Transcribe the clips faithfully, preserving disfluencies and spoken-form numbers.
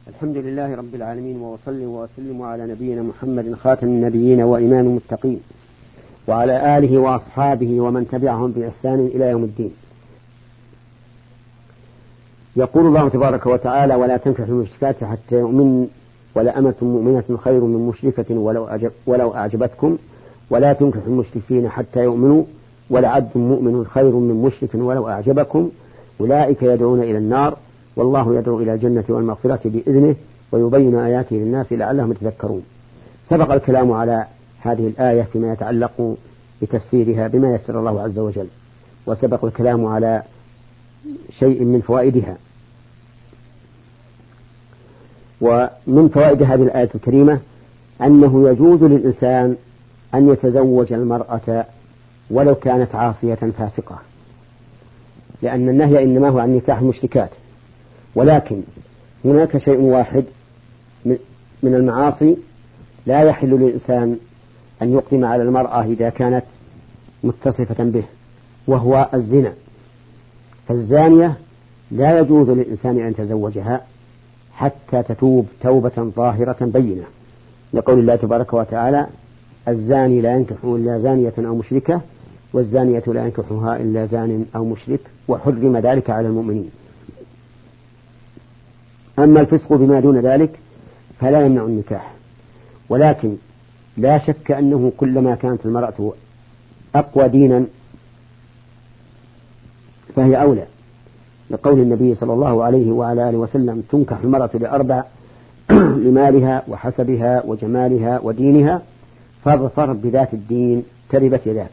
الحمد لله رب العالمين، وأصلي وأسلم على نبينا محمد خاتم النبيين وإمام المتقين، وعلى آله وأصحابه ومن تبعهم بإحسان إلى يوم الدين. يقول الله تبارك وتعالى: ولا تنكحوا المشركات حتى يؤمن، ولأمة مؤمنة خير من مشركة ولو, أعجب ولو أعجبتكم، ولا تنكحوا المشركين حتى يؤمنوا، ولعبد مؤمن خير من مشرك ولو أعجبكم، أولئك يدعون إلى النار والله يدعو إلى الجنة والمغفرة بإذنه ويبين آياته للناس لعلهم يتذكرون. سبق الكلام على هذه الآية فيما يتعلق بتفسيرها بما يسر الله عز وجل، وسبق الكلام على شيء من فوائدها. ومن فوائد هذه الآية الكريمة أنه يجوز للإنسان أن يتزوج المرأة ولو كانت عاصية فاسقة، لأن النهي إنما هو عن نكاح المشركات، ولكن هناك شيء واحد من المعاصي لا يحل للإنسان أن يقدم على المرأة إذا كانت متصفة به، وهو الزنا. فالزانية لا يجوز للإنسان أن يتزوجها حتى تتوب توبة ظاهرة بينة، لقول الله تبارك وتعالى: الزاني لا ينكح إلا زانية أو مشركة، والزانية لا ينكحها إلا زان أو مشرك، وحرم ذلك على المؤمنين. أما الفسق بما دون ذلك فلا يمنع النكاح، ولكن لا شك أنه كلما كانت المرأة أقوى دينا فهي أولى، لقول النبي صلى الله عليه وعلى آله وسلم: تنكح المرأة لأربع: لمالها وحسبها وجمالها ودينها، فاظفر بذات الدين تربت يداك.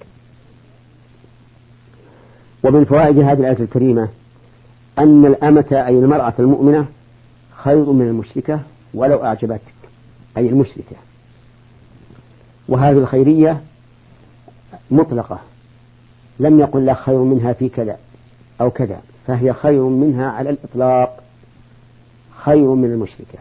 ومن فوائد هذه الآية الكريمة أن الأمة أي المرأة المؤمنة خير من المشركة ولو أعجبتك، أي المشركة. وهذه الخيرية مطلقة، لم يقل لا خير منها في كذا أو كذا، فهي خير منها على الإطلاق، خير من المشركة.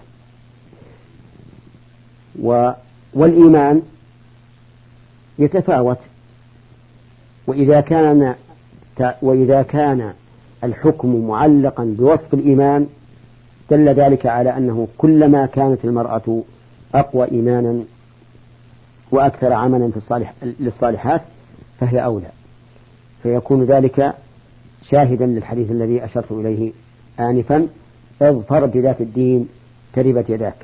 و والإيمان يتفاوت، وإذا كان وإذا كان الحكم معلقا بوصف الإيمان دل ذلك على أنه كلما كانت المرأة أقوى إيمانا وأكثر عملا في الصالح للصالحات فهي أولى، فيكون ذلك شاهدا للحديث الذي أشرت إليه آنفا: اظفر بذات الدين تربت يداك.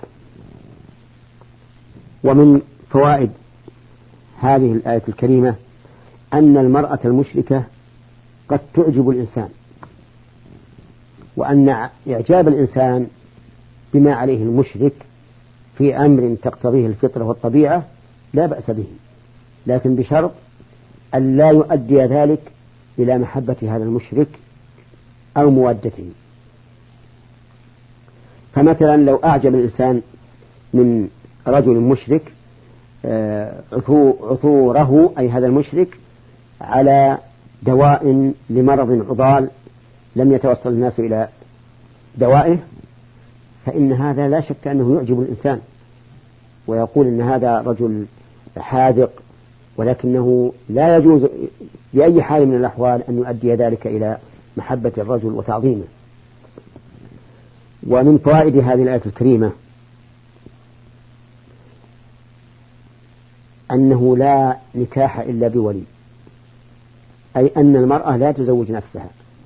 ومن فوائد هذه الآية الكريمة أن المرأة المشركة قد تعجب الإنسان، وأن إعجاب الإنسان بما عليه المشرك في أمر تقتضيه الفطرة والطبيعة لا بأس به، لكن بشرط أن لا يؤدي ذلك إلى محبة هذا المشرك أو مودته. فمثلا لو أعجب الإنسان من رجل مشرك عثوره أي هذا المشرك على دواء لمرض عضال لم يتوصل الناس إلى دوائه، فإن هذا لا شك أنه يعجب الإنسان ويقول إن هذا رجل حاذق، ولكنه لا يجوز بأي حال من الأحوال أن يؤدي ذلك إلى محبة الرجل وتعظيمه. ومن فوائد هذه الآية الكريمة أنه لا نكاح إلا بولي، أي أن المرأة لا تزوج نفسها،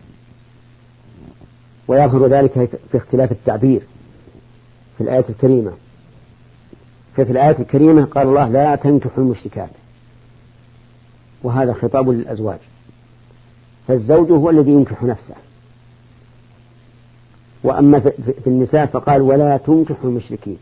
ويظهر ذلك في اختلاف التعبير في الآية الكريمة. ففي الآية الكريمة قال الله: لا تنكحوا المشركات، وهذا خطاب للأزواج، فالزوج هو الذي ينكح نفسه. وأما في النساء فقال: ولا تنكحوا المشركين،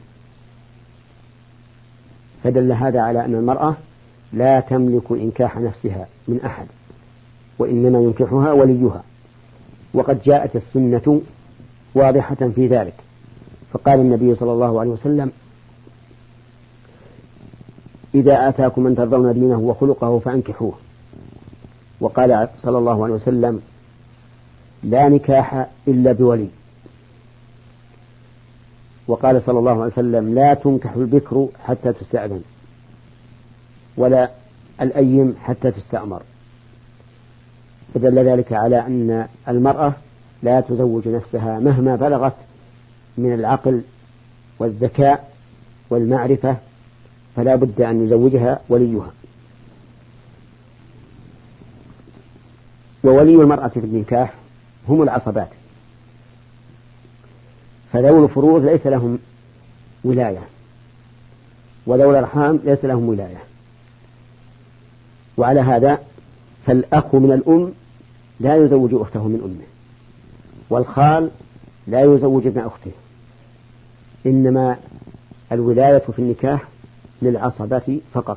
فدل هذا على أن المرأة لا تملك إنكاح نفسها من أحد، وإنما ينكحها وليها. وقد جاءت السنة واضحة في ذلك، فقال النبي صلى الله عليه وسلم: إذا آتاكم من ترضون دينه وخلقه فأنكحوه. وقال صلى الله عليه وسلم: لا نكاح إلا بولي. وقال صلى الله عليه وسلم: لا تنكح البكر حتى تستأذن، ولا الأيم حتى تستأمر. فدل ذلك على أن المرأة لا تزوج نفسها مهما بلغت من العقل والذكاء والمعرفة فلا بد أن يزوجها وليها. وولي المرأة في النكاح هم العصبات، فذوي الفروض ليس لهم ولاية، وذوي الأرحام ليس لهم ولاية. وعلى هذا فالأخ من الأم لا يزوج أخته من أمه، والخال لا يزوج ابن أخته، إنما الولاية في النكاح للعصبة فقط.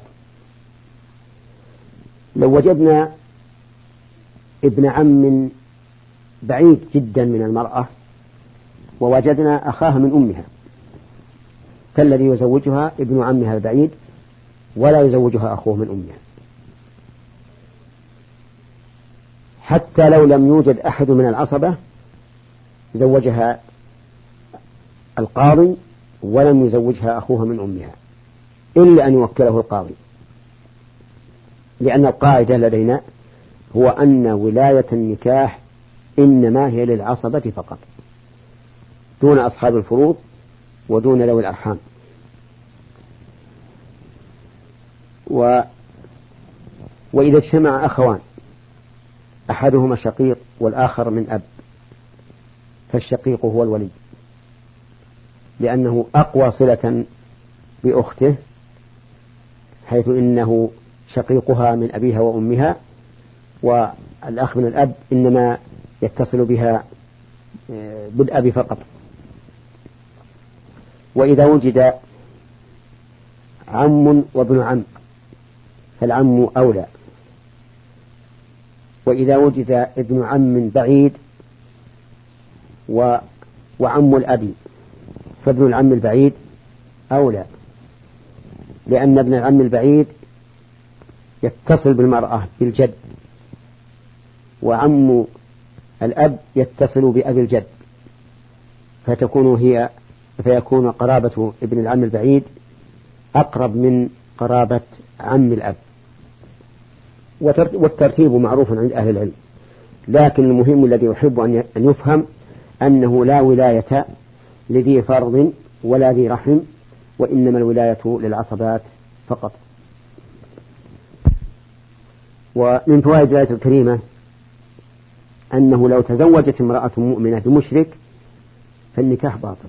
لو وجدنا ابن عم بعيد جدا من المرأة ووجدنا أخاها من أمها، فالذي يزوجها ابن عمها البعيد ولا يزوجها أخوه من أمها، حتى لو لم يوجد أحد من العصبة زوجها القاضي ولم يزوجها أخوها من أمها إلا أن يوكله القاضي، لأن القاعدة لدينا هو أن ولاية النكاح إنما هي للعصبة فقط دون أصحاب الفروض ودون ذوي الأرحام. و... وإذا اجتمع أخوان أحدهما شقيق والآخر من أب، فالشقيق هو الولي، لأنه أقوى صلة بأخته، حيث إنه شقيقها من أبيها وأمها، والأخ من الأب إنما يتصل بها بالأب فقط. وإذا وجد عم وابن عم فالعم أولى، وإذا وجد ابن عم بعيد و... وعم الأب فابن العم البعيد أولى، لأن ابن العم البعيد يتصل بالمرأة بالجد، وعم الأب يتصل بأبي الجد، فتكون هي فيكون قرابة ابن العم البعيد أقرب من قرابة عم الأب. والترتيب معروف عند أهل العلم، لكن المهم الذي يحب أن يفهم أنه لا ولاية لذي فرض ولا ذي رحم، وإنما الولاية للعصبات فقط. ومن فوائد الآية الكريمة أنه لو تزوجت امرأة مؤمنة بمشرك فالنكاح باطل،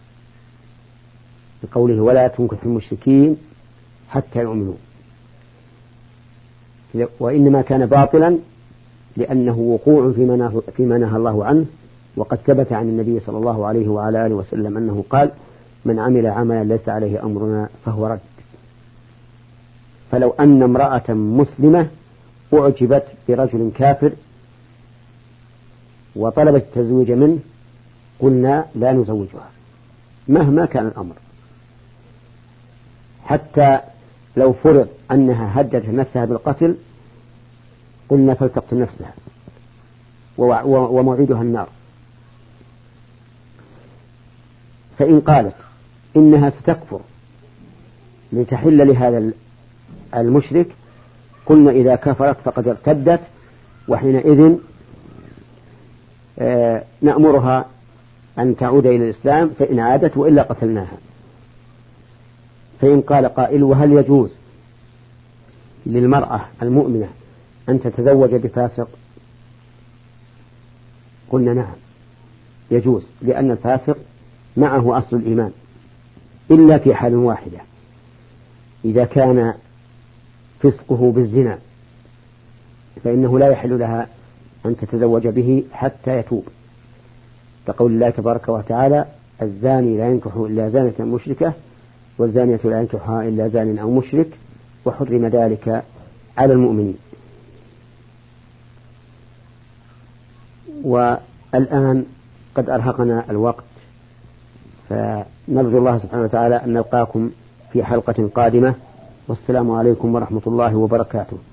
بقوله ولا تنكح المشركين حتى يؤمنوا، وإنما كان باطلا لأنه وقوع فيما نهى الله عنه، وقد ثبت عن النبي صلى الله عليه وعلى آله وسلم أنه قال من عمل عملا ليس عليه أمرنا فهو رد. فلو أن امرأة مسلمة أعجبت برجل كافر وطلبت التزويج منه قلنا لا نزوجها مهما كان الأمر، حتى لو فرض أنها هددت نفسها بالقتل قلنا فلتقتل نفسها وموعدها النار. فإن قالت إنها ستكفر لتحل لهذا المشرك قلنا إذا كفرت فقد ارتدت، وحينئذ نأمرها أن تعود إلى الإسلام فإن عادت وإلا قتلناها. فإن قال قائل وهل يجوز للمرأة المؤمنة أن تتزوج بفاسق؟ قلنا نعم يجوز، لأن الفاسق معه أصل الإيمان إلا في حال واحدة، إذا كان فسقه بالزنا فإنه لا يحل لها أن تتزوج به حتى يتوب، كقول الله تبارك وتعالى الزاني لا ينكح إلا زانة مشركة والزانية لا ينكحها إلا زان أو مشرك وحرم ذلك على المؤمنين. والآن قد أرهقنا الوقت، فنرجو الله سبحانه وتعالى أن نلقاكم في حلقة قادمة، والسلام عليكم ورحمة الله وبركاته.